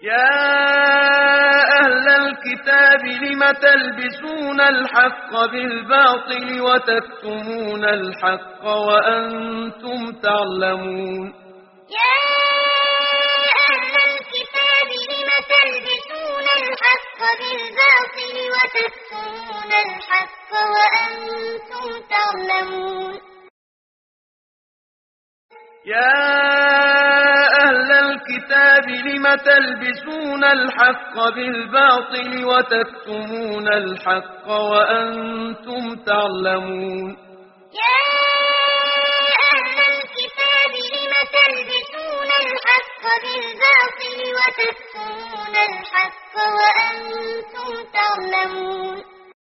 يا أهل الكتاب لم تلبسون الحق بالباطل وتكتمون الحق وأنتم تعلمون يا أهل الكتاب لم تلبسون الحق بالباطل وتكتمون الحق وأنتم تعلمون يا أهل الكتاب لم تلبسون الحق بالباطل وتكتمون الحق وأنتم تعلمون يا أهل الكتاب لم تلبسون الحق بالباطل وتكتمون الحق وأنتم تعلمون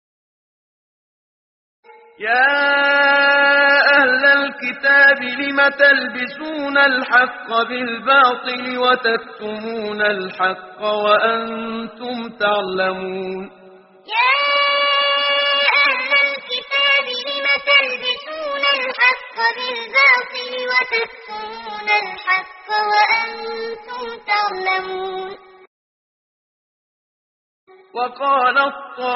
يا أهل الكتاب لم تلبسون الحق بالباطل وتكتمون الحق وأنتم تعلمون يا أهل الكتاب لم تلبسون الحق بالباطل وتكتمون الحق وأنتم تعلمون وقالت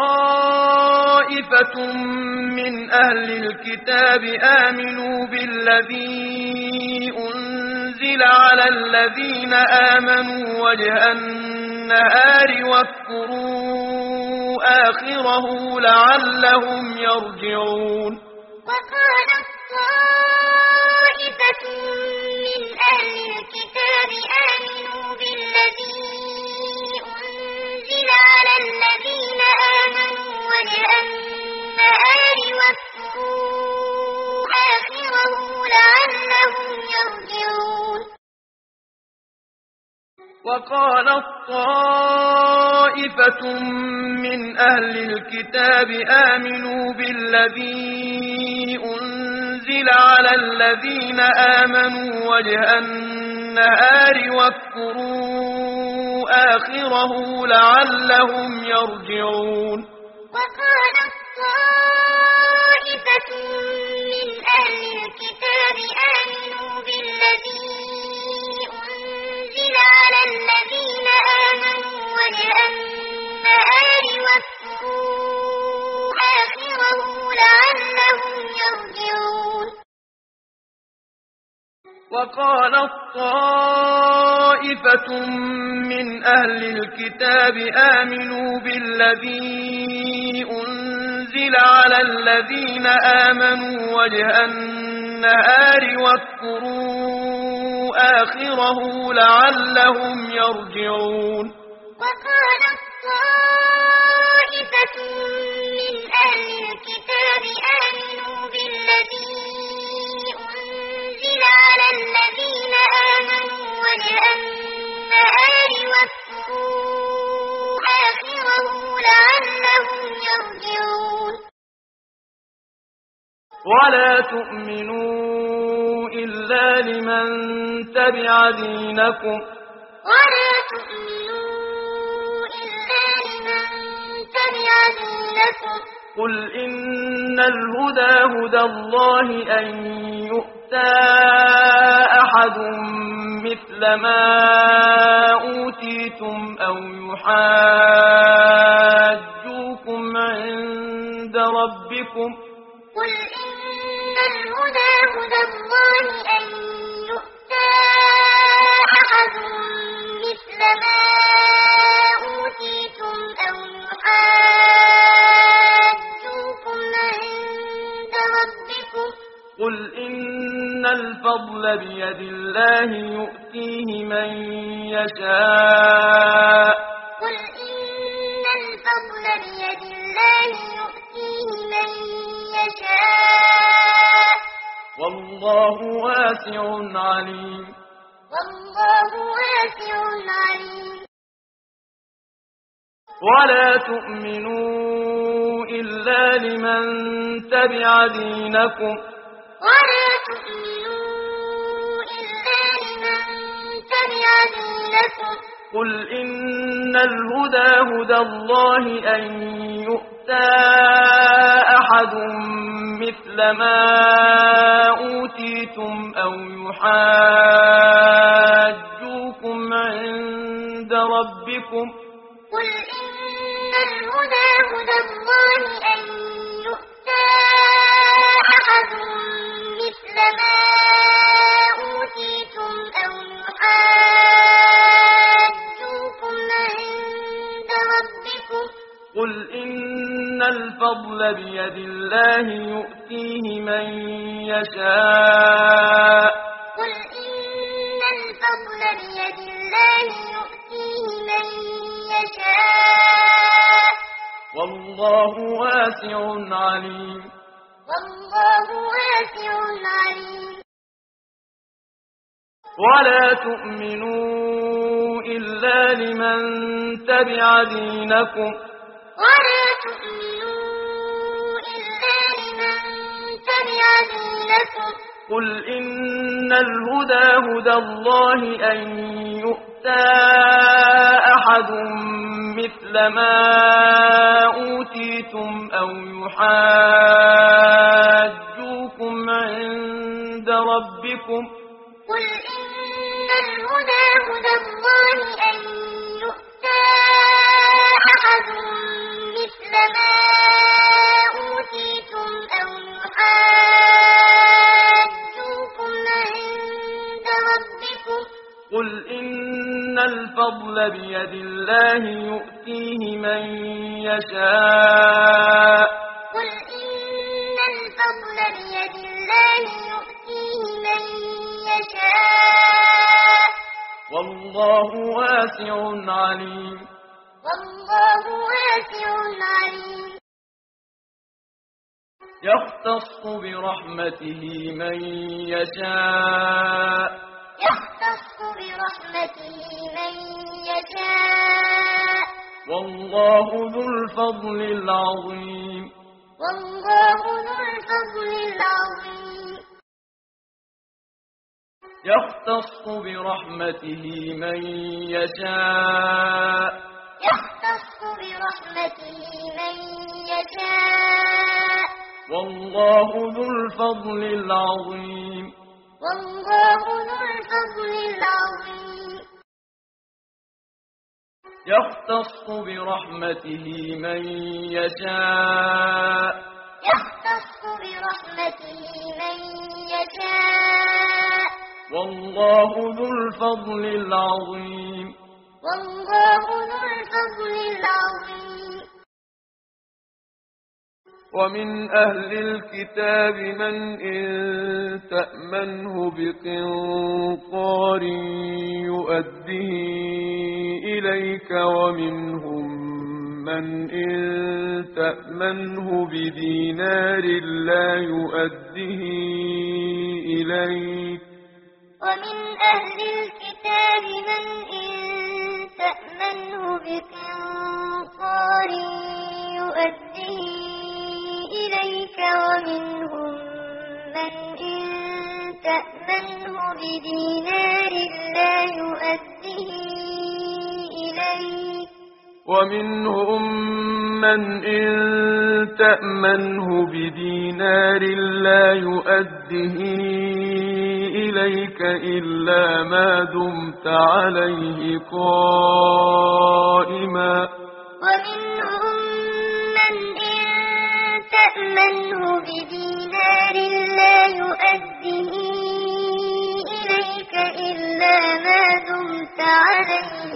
طائفة من أهل الكتاب آمنوا بالذي أنزل على الذين آمنوا وجه النهار واكفروا آخره لعلهم يرجعون وقالت طائفة من أهل الكتاب آمنوا بالذي أنزل على الذين آمنوا وجه النهار واكفروا آخره لعلهم يرجعون وقالت طائفة من أهل الكتاب آمنوا بالذي أنزل على الذين آمنوا وجه النهار واكفروا آخره لعلهم يرجعون وقالت طائفة من أهل الكتاب آمنوا بالذي أنزل على الذين آمنوا وجه النهار واكفروا آخره لعلهم يرجعون وقالت طائفة من أهل الكتاب آمنوا بالذي أنزل على الذين آمنوا وجه النهار واكفروا آخره لعلهم يرجعون وقالت طائفة من أهل الكتاب آمنوا بالذي أنزل على الذين آمنوا وجه النهار واكفروا آخره لعلهم يرجعون ولا تؤمنوا إلا لمن تبع دينكم ولا تؤمنوا إلا لمن تبع دينكم قل إن الهدى هدى الله أن يؤتى أحد مثل ما أوتيتم أو يحاجوكم عند ربكم قل إن الهدى هدى الله أن يؤتى أحد مثل ما أوتيتم أو يحاجوكم عند ربكم قل إن الفضل بيد الله يؤتيه من يشاء قل إن الفضل بيد الله يؤتيه من يشاء والله واسع عليم والله واسع عليم ولا تؤمنوا إلا لمن تبع دينكم ولا تؤمنوا إلا لمن تبع دينكم قل إن الهدى هدى الله أن يؤتى أحد مثل ما أوتيتم أو يحاجوكم عند ربكم قل إن الهدى هدى الله أن يؤتى أحد مثل ما أوتيتم أو يحاجوكم عند ربكم قل إن الفضل بيد الله يؤتيه من يشاء قل إن الفضل بيد الله يؤتيه من يشاء والله واسع عليم والله واسع عليم ولا تؤمنوا إلا لمن تبع دينكم ولا تؤمنوا إلا لمن تبع دينكم قل إن الهدى هدى الله أن يؤتى أحد مثل ما أوتيتم أو يحاجوكم عند ربكم قل إن الهدى هدى الله أن يؤتى أحد مثل ما أوتيتم أو يحاجوكم عند ربكم قل إن الفضل بيد الله يؤتيه من يشاء قل إن الفضل بيد الله يؤتيه من يشاء والله واسع عليم والله واسع عليم يختص برحمته من يشاء يختص برحمته من يشاء والله ذو الفضل العظيم والله ذو الفضل العظيم يختص برحمته من يشاء يختص برحمته من يشاء والله ذو الفضل العظيم والله ذو الفضل العظيم يختص برحمته من يشاء يختص برحمته من يشاء والله ذو الفضل العظيم والله ذو الفضل العظيم ومن أهل الكتاب من إن تأمنه بقنطار يؤديه إليك ومنهم من إن تأمنه بدينار لا يؤديه إليك ومن أهل الكتاب من إن تأمنه بقنطار يؤديه إليك ومنهم من إن تأمنه بدينار لا يؤديه إليك ومنهم من إن تأمنه بدينار لا يؤده إليك إلا ما دمت عليه قائما ومنهم من إن تأمنه بدينار لا يؤده إليك إلا ما دمت عليه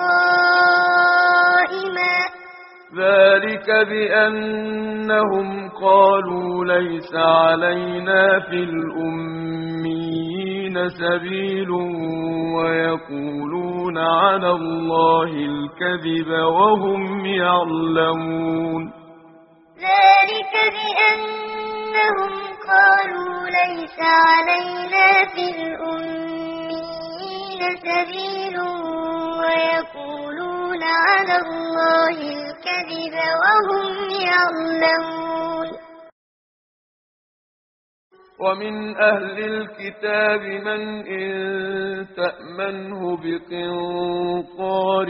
قائما ذلك بأنهم قالوا ليس علينا في الأميين سبيل ويقولون على الله الكذب وهم يعلمون ذلك بأنهم قالوا ليس علينا في الأميين سبيل ويقولون على الله الكذب وهم يعلمون ومن أهل الكتاب من إن تأمنه بقنطار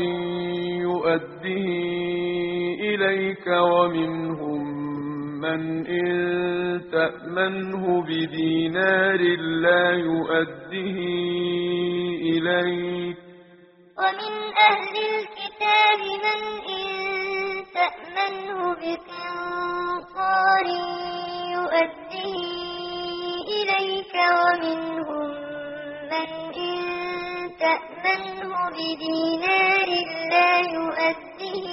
يؤديه إليك ومنهم من إن تأمنه بدينار لا يؤديه إليك ومن أهل الكتاب من إن تأمنه بقنطار يؤديه إليك ومنهم من إن تأمنه بدينار لا يؤديه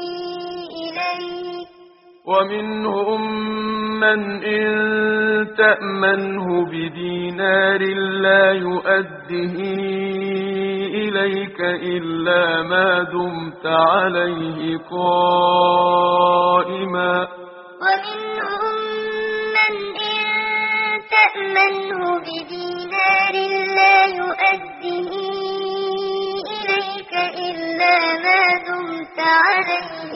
إليك ومنهم من إن تأمنه بدينار لا يؤده إليك إلا ما دمت عليه قائما ومنهم من إن تأمنه بدينار لا يؤده إليك إلا ما دمت عليه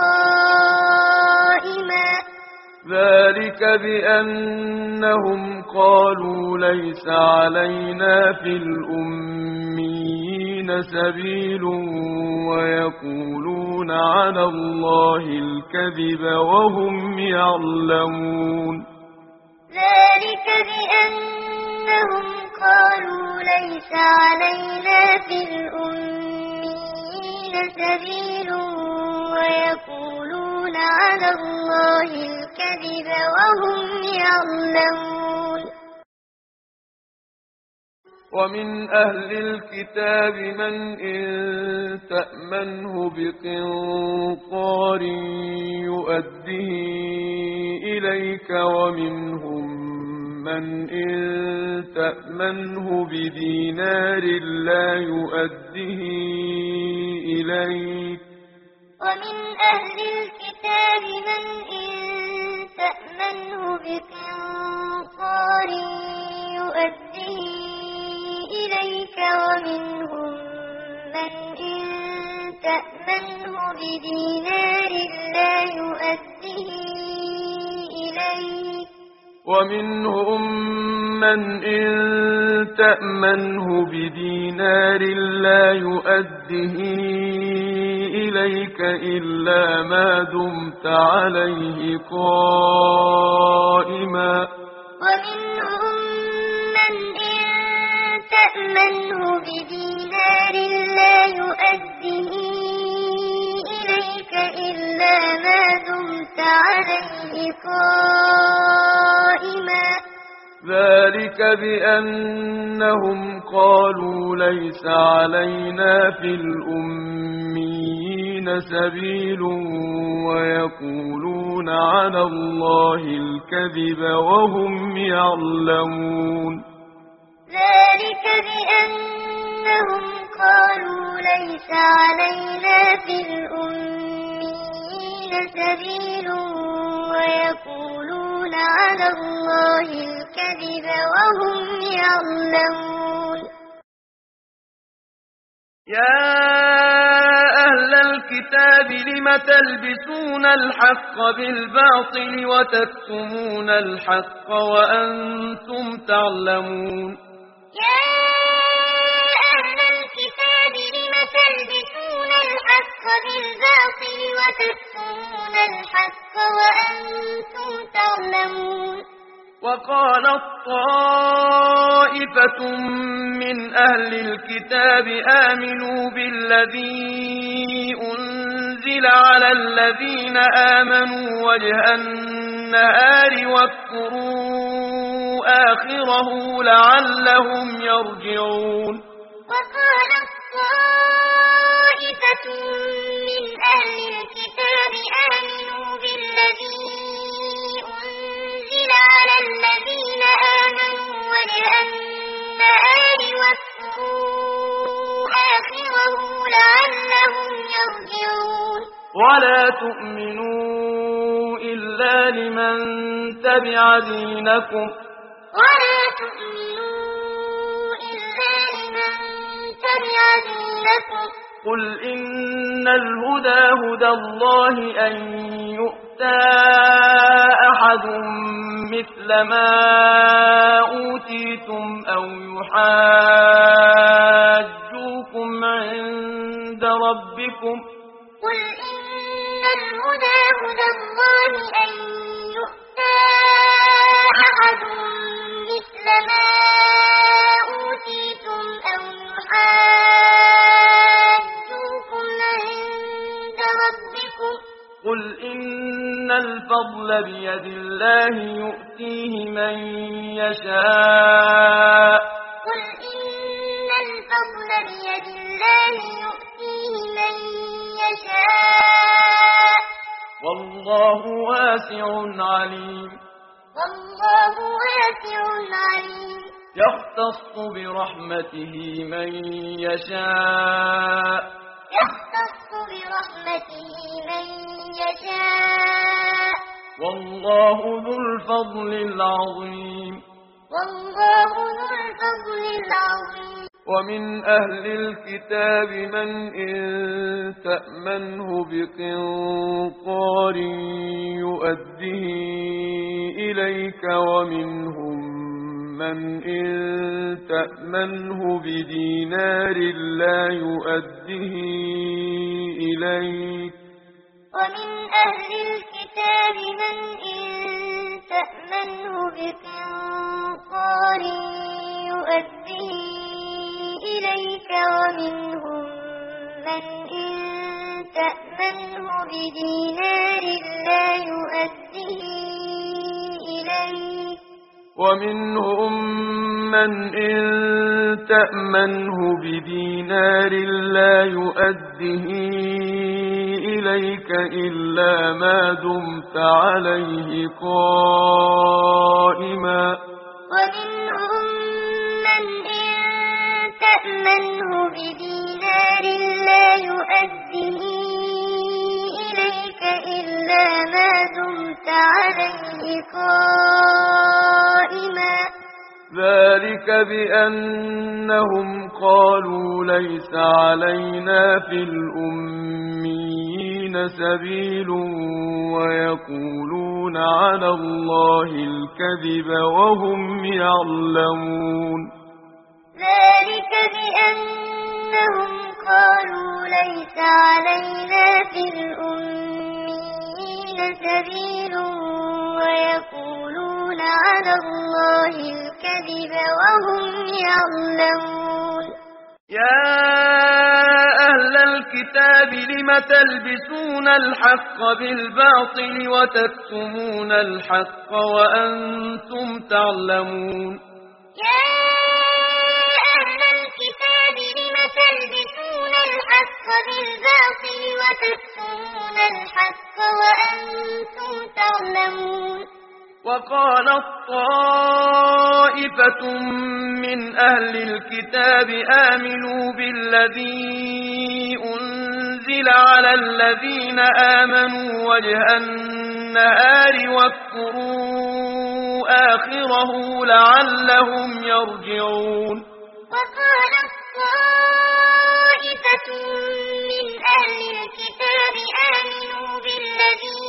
قائما ذلك بأنهم قالوا ليس علينا في الأميين سبيل ويقولون على الله الكذب وهم يعلمون ذلك بأنهم قالوا ليس علينا في الأميين سبيل ويقولون على الله الكذب وهم يعلمون ومن أهل الكتاب من إن تأمنه بقنطار يؤده إليك ومنهم من إن تأمنه بدينار لا يؤده إليك ومن أهل الكتاب من إن تأمنه بقنطار يؤده إليك ومنهم من إن تأمنه بدينار لا يؤده إليك ومنهم من إن تأمنه بدينار لا يؤده إليك إلا ما دمت عليه قائما ومنهم من إن تأمنه بدينار لا يؤده إليك إلا ما دمت عليه قائما ذلك بأنهم قالوا ليس علينا في الأميين سبيل ويقولون على الله الكذب وهم يعلمون ذلك بأنهم قالوا ليس علينا في الأميين سبيل ويقولون على الله الكذب وهم يعلمون يا أهل الكتاب لم تلبسون الحق بالباطل وتكتمون الحق وأنتم تعلمون يا أهل الكتاب لم تلبسون الحق بالباطل وتكتمون الحق وأنتم تعلمون وقالت طائفة من أهل الكتاب آمنوا بالذي أنزل على الذين آمنوا وجه النهار واكفروا آخره لعلهم يرجعون وقالت طائفة من أهل الكتاب آمنوا بالذي أنزل على الذين آمنوا وجه النهار واكفروا آخره لعلهم يرجعون ولا تؤمنوا إلا لمن تبع دينكم ولا تؤمنوا إلا لمن تبع دينكم قل إن الهدى هدى الله أن يؤتى أحد مثل ما أوتيتم أو يحاجوكم عند ربكم قل إن الهدى هدى الله أن يؤتى أحد مثل ما أوتيتم أو يحاجوكم قل إن الفضل بيد الله يؤتيه من يشاء قل إن الفضل بيد الله يؤتيه من يشاء والله واسع عليم والله واسع عليم يختص برحمته من يشاء يختص برحمته من يشاء والله ذو الفضل العظيم والله ذو الفضل العظيم ومن أهل الكتاب من إن تأمنه بقنطار يؤده إليك ومنهم من إن تأمنه بدينار لا يؤده إليك ومن أهل الكتاب من إن تأمنه بقنطار يؤده إليك ومنهم من إن تأمنه بدينار لا يؤده إليك ومنهم من إن تأمنه بدينار لا يؤده إليك إلا ما دمت عليه قائما ومنهم من إن تأمنه بدينار لا يؤده إليك إلا ما دمت عليه قائما ذلك بأنهم قالوا ليس علينا في الأميين سبيل ويقولون على الله الكذب وهم يعلمون ذلك بأنهم قالوا ليس علينا في الأميين سبيل ويقولون على الله الكذب وهم يعلمون يا أهل الكتاب لم تلبسون الحق بالباطل وتكتمون الحق وأنتم تعلمون يا أهل الكتاب لم تلبسون الحق بالباطل وتكتمون الحق وأنتم تعلمون وقالت طائفة من أهل الكتاب آمنوا بالذي أنزل على الذين آمنوا وجه النهار واكفروا آخره لعلهم يرجعون وقالت طائفة من أهل الكتاب آمنوا بالذي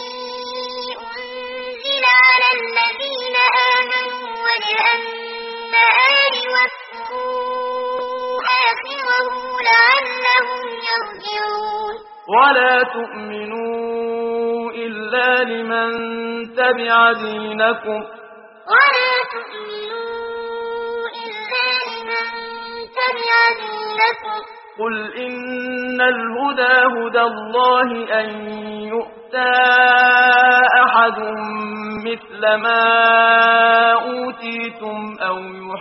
أنزل على الذين آمنوا وجه النهار واكفروا آخره لعلهم يرجعون ولا تؤمنوا إلا لمن تبع دينكم ولا تؤمنوا إلا لمن تبع دينكم قل إن الهدى هدى الله أن يؤتى أحد مثل ما أوتيتم أو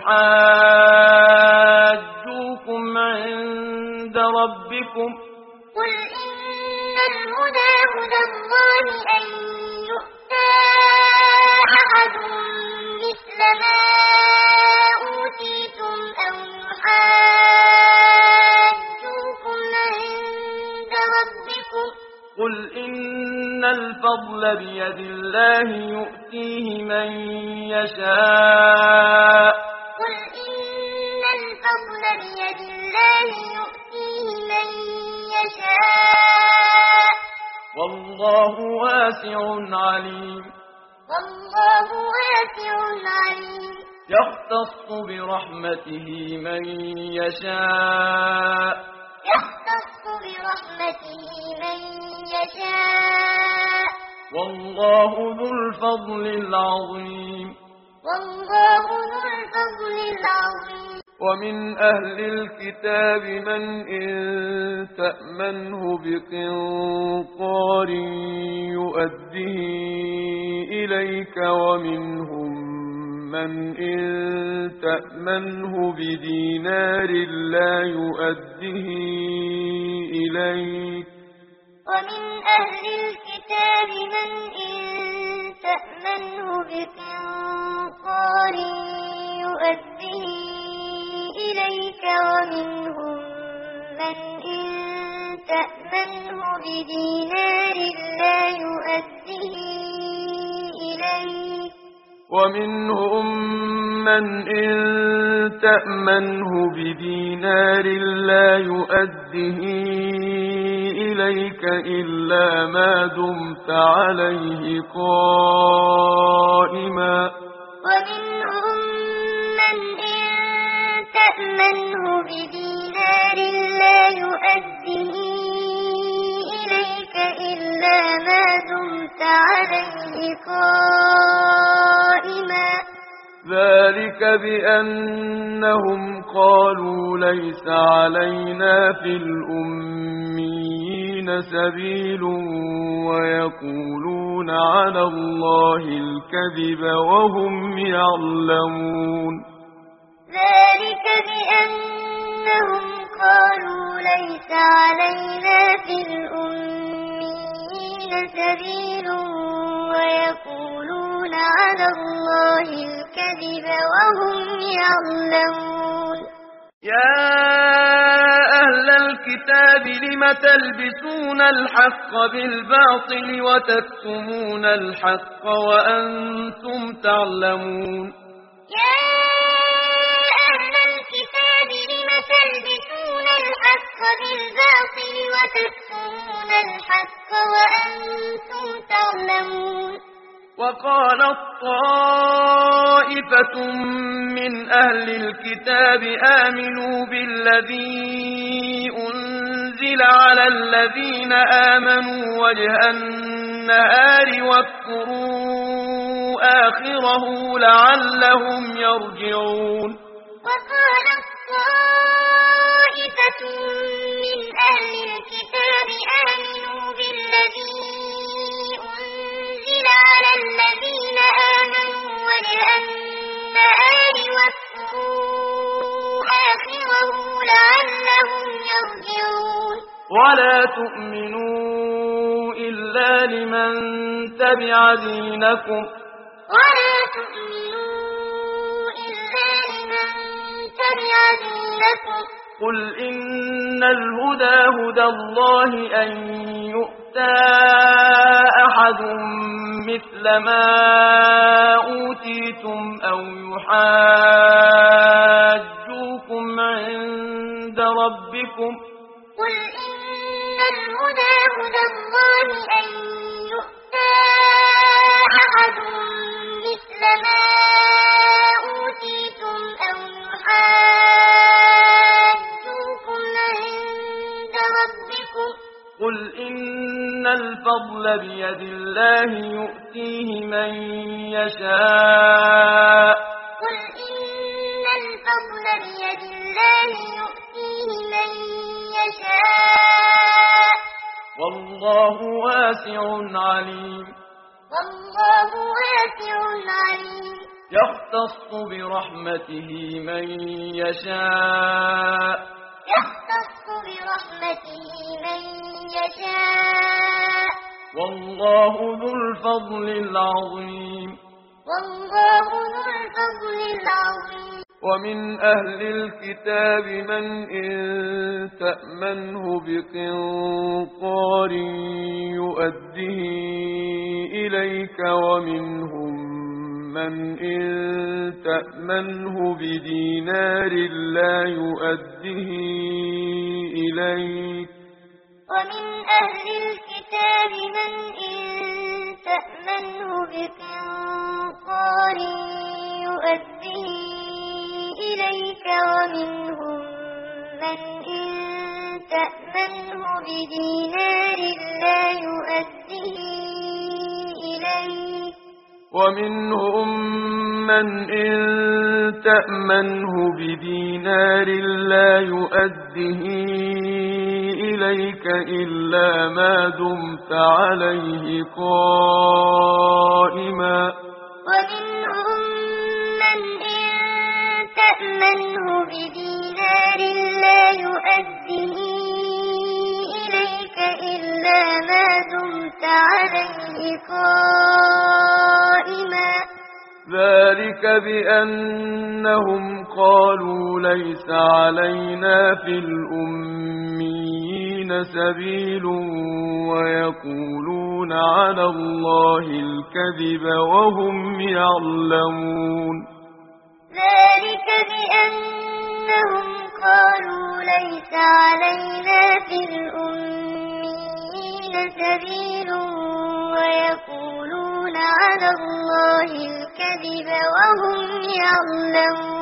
يحاجوكم عند ربكم قل إن الهدى هدى الله أن يؤتى أحد مثل ما أوتيتم أو يحاجوكم عند ربكم قل إن الفضل بيد الله يؤتيه من يشاء قل إن الفضل بيد الله يؤتيه من يشاء والله واسع عليم والله واسع عليم يختص برحمته من يشاء يختص برحمته من يشاء والله ذو الفضل العظيم والله ذو الفضل العظيم ومن أهل الكتاب من إن تأمنه بقنطار يؤده إليك ومنهم من إن تأمنه بدينار لا يؤده إليك ومن أهل الكتاب من إن تأمنه بقنطار يؤده إليك ومنهم من إن تأمنه بدينار لا يؤده إليك ومنهم من إن تأمنه بدينار لا يؤده إليك إلا ما دمت عليه قائما ومنهم من إن تأمنه بدينار لا يؤده إليك إلا ما دمت عليه قائما ذلك بأنهم قالوا ليس علينا في الأميين سبيل ويقولون على الله الكذب وهم يعلمون ذلك بأنهم قالوا ليس علينا في الأميين سبيل ويقولون على الله الكذب وهم يعلمون يا أهل الكتاب لم تلبسون الحق بالباطل وتكتمون الحق وأنتم تعلمون يا أهل الكتاب لم تلبسون الحق بالباطل وتكتمون الحق وأنتم تعلمون وقالت طائفة من أهل الكتاب آمنوا بالذي أنزل على الذين آمنوا وجه النهار واكفروا آخره لعلهم يرجعون وقالت طائفة من أهل الكتاب آمنوا بالذي أنزل على الذين آمنوا وجه النهار واكفروا آخره لعلهم يرجعون ولا تؤمنوا إلا لمن تبع دينكم ولا تؤمنوا إلا لمن تبع دينكم قل إن الهدى هدى الله أن يؤتى أحد مثل ما أوتيتم أو يحاجوكم عند ربكم قل إن الهدى هدى الله أن يؤتى أحد مثل ما أوتيتم أو يحاجوكم عند ربكم قل إن الفضل بيد الله يؤتيه من يشاء قل إن الفضل بيد الله يؤتيه من يشاء والله واسع عليم والله واسع عليم يختص برحمته من يشاء يختص برحمته من يشاء والله ذو الفضل العظيم والله ذو الفضل العظيم ومن أهل الكتاب من إن تأمنه بقنطار يؤده إليك ومنهم من إن تأمنه بدينار لا يؤده إليك ومن أهل الكتاب من إن تأمنه بقنطار يؤده إليك ومنهم من إن تأمنه بدينار لا يؤده إليك ومنهم ممن إن تأمنه بدينار لا يؤده إليك إلا ما دمت عليه قائما ومنهم من إن تأمنه بدينار لا يؤده إليك إلا ما دمت عليه قائما ذلك بأنهم قالوا ليس علينا في الأميين سبيل ويقولون على الله الكذب وهم يعلمون ذلك بأنهم قالوا ليس علينا في الأميين سبيل ويقولون على الله الكذب وهم يعلمون